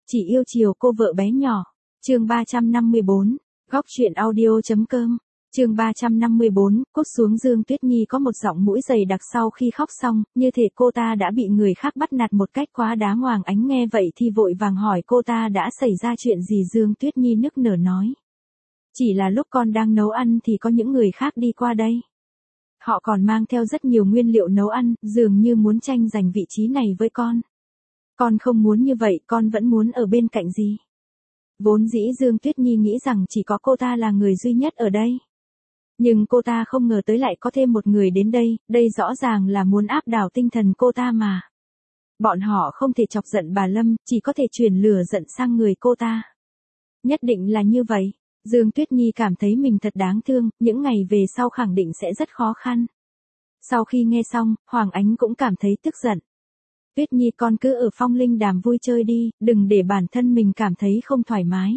Chỉ yêu chiều cô vợ bé nhỏ. Chương 354, góc truyện audio.com. Chương 354, cút xuống. Dương Tuyết Nhi có một giọng mũi dày đặc sau khi khóc xong, như thể cô ta đã bị người khác bắt nạt một cách quá đáng. Hoàng Ánh nghe vậy thì vội vàng hỏi cô ta đã xảy ra chuyện gì. Dương Tuyết Nhi nức nở nói: chỉ là lúc con đang nấu ăn thì có những người khác đi qua đây. Họ còn mang theo rất nhiều nguyên liệu nấu ăn, dường như muốn tranh giành vị trí này với con. Con không muốn như vậy, con vẫn muốn ở bên cạnh dì. Vốn dĩ Dương Tuyết Nhi nghĩ rằng chỉ có cô ta là người duy nhất ở đây. Nhưng cô ta không ngờ tới lại có thêm một người đến đây, đây rõ ràng là muốn áp đảo tinh thần cô ta mà. Bọn họ không thể chọc giận bà Lâm, chỉ có thể chuyển lửa giận sang người cô ta. Nhất định là như vậy. Dương Tuyết Nhi cảm thấy mình thật đáng thương, những ngày về sau khẳng định sẽ rất khó khăn. Sau khi nghe xong, Hoàng Ánh cũng cảm thấy tức giận. Tuyết Nhi, con cứ ở Phong Linh Đàm vui chơi đi, đừng để bản thân mình cảm thấy không thoải mái.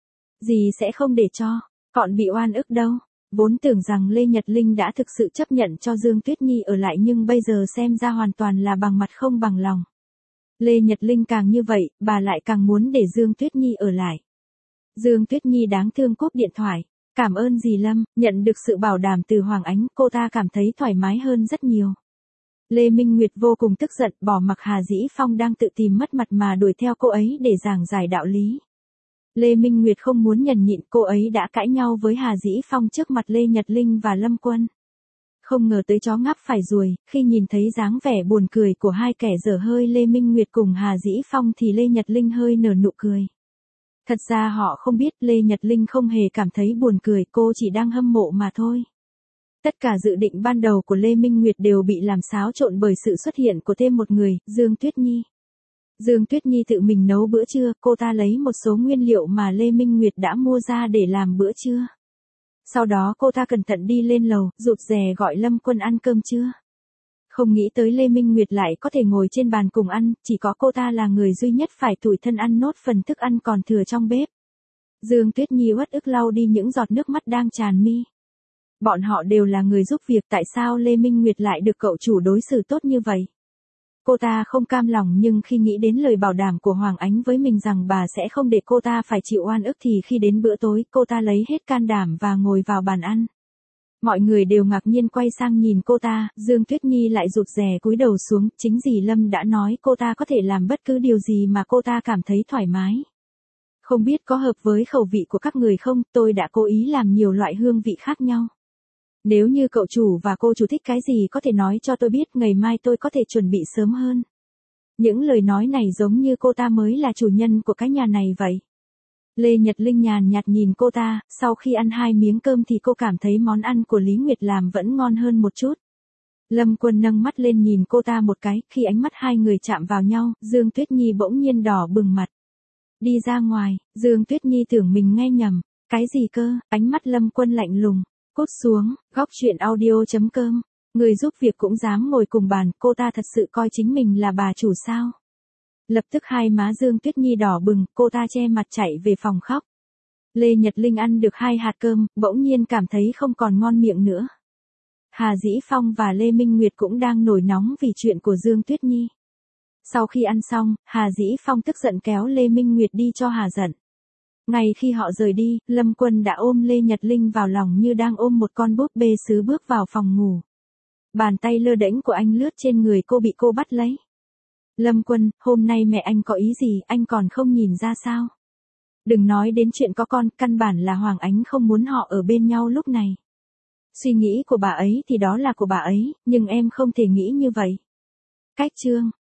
Dì sẽ không để cho con bị oan ức đâu. Vốn tưởng rằng Lê Nhật Linh đã thực sự chấp nhận cho Dương Tuyết Nhi ở lại, nhưng bây giờ xem ra hoàn toàn là bằng mặt không bằng lòng. Lê Nhật Linh càng như vậy, bà lại càng muốn để Dương Tuyết Nhi ở lại. Dương Tuyết Nhi đáng thương cúp điện thoại. Cảm ơn dì Lâm. Nhận được sự bảo đảm từ Hoàng Ánh, cô ta cảm thấy thoải mái hơn rất nhiều. Lê Minh Nguyệt vô cùng tức giận, bỏ mặc Hà Dĩ Phong đang tự tìm mất mặt mà đuổi theo cô ấy để giảng giải đạo lý. Lê Minh Nguyệt không muốn nhẫn nhịn, cô ấy đã cãi nhau với Hà Dĩ Phong trước mặt Lê Nhật Linh và Lâm Quân. Không ngờ tới chó ngáp phải ruồi, khi nhìn thấy dáng vẻ buồn cười của hai kẻ dở hơi Lê Minh Nguyệt cùng Hà Dĩ Phong thì Lê Nhật Linh hơi nở nụ cười. Thật ra họ không biết Lê Nhật Linh không hề cảm thấy buồn cười, cô chỉ đang hâm mộ mà thôi. Tất cả dự định ban đầu của Lê Minh Nguyệt đều bị làm xáo trộn bởi sự xuất hiện của thêm một người, Dương Tuyết Nhi. Dương Tuyết Nhi tự mình nấu bữa trưa, cô ta lấy một số nguyên liệu mà Lê Minh Nguyệt đã mua ra để làm bữa trưa. Sau đó cô ta cẩn thận đi lên lầu, rụt rè gọi Lâm Quân ăn cơm trưa. Không nghĩ tới Lê Minh Nguyệt lại có thể ngồi trên bàn cùng ăn, chỉ có cô ta là người duy nhất phải tủi thân ăn nốt phần thức ăn còn thừa trong bếp. Dương Tuyết Nhi uất ức lau đi những giọt nước mắt đang tràn mi. Bọn họ đều là người giúp việc, tại sao Lê Minh Nguyệt lại được cậu chủ đối xử tốt như vậy? Cô ta không cam lòng, nhưng khi nghĩ đến lời bảo đảm của Hoàng Ánh với mình rằng bà sẽ không để cô ta phải chịu oan ức thì khi đến bữa tối, cô ta lấy hết can đảm và ngồi vào bàn ăn. Mọi người đều ngạc nhiên quay sang nhìn cô ta, Dương Tuyết Nhi lại rụt rè cúi đầu xuống, chính dì Lâm đã nói cô ta có thể làm bất cứ điều gì mà cô ta cảm thấy thoải mái. Không biết có hợp với khẩu vị của các người không, tôi đã cố ý làm nhiều loại hương vị khác nhau. Nếu như cậu chủ và cô chủ thích cái gì có thể nói cho tôi biết, ngày mai tôi có thể chuẩn bị sớm hơn. Những lời nói này giống như cô ta mới là chủ nhân của cái nhà này vậy. Lê Nhật Linh nhàn nhạt nhìn cô ta, sau khi ăn 2 miếng cơm thì cô cảm thấy món ăn của Lý Nguyệt làm vẫn ngon hơn một chút. Lâm Quân nâng mắt lên nhìn cô ta một cái, khi ánh mắt hai người chạm vào nhau, Dương Tuyết Nhi bỗng nhiên đỏ bừng mặt. Đi ra ngoài, Dương Tuyết Nhi tưởng mình nghe nhầm. Cái gì cơ? Ánh mắt Lâm Quân lạnh lùng. Cút xuống. Góc truyện audio.com. Người giúp việc cũng dám ngồi cùng bàn, cô ta thật sự coi chính mình là bà chủ sao? Lập tức hai má Dương Tuyết Nhi đỏ bừng, cô ta che mặt chạy về phòng khóc. Lê Nhật Linh ăn được 2 hạt cơm, bỗng nhiên cảm thấy không còn ngon miệng nữa. Hà Dĩ Phong và Lê Minh Nguyệt cũng đang nổi nóng vì chuyện của Dương Tuyết Nhi. Sau khi ăn xong, Hà Dĩ Phong tức giận kéo Lê Minh Nguyệt đi cho hà giận. Ngay khi họ rời đi, Lâm Quân đã ôm Lê Nhật Linh vào lòng như đang ôm một con búp bê sứ bước vào phòng ngủ. Bàn tay lơ đễnh của anh lướt trên người cô bị cô bắt lấy. Lâm Quân, hôm nay mẹ anh có ý gì, anh còn không nhìn ra sao? Đừng nói đến chuyện có con, căn bản là Hoàng Ánh không muốn họ ở bên nhau lúc này. Suy nghĩ của bà ấy thì đó là của bà ấy, nhưng em không thể nghĩ như vậy. Cách chương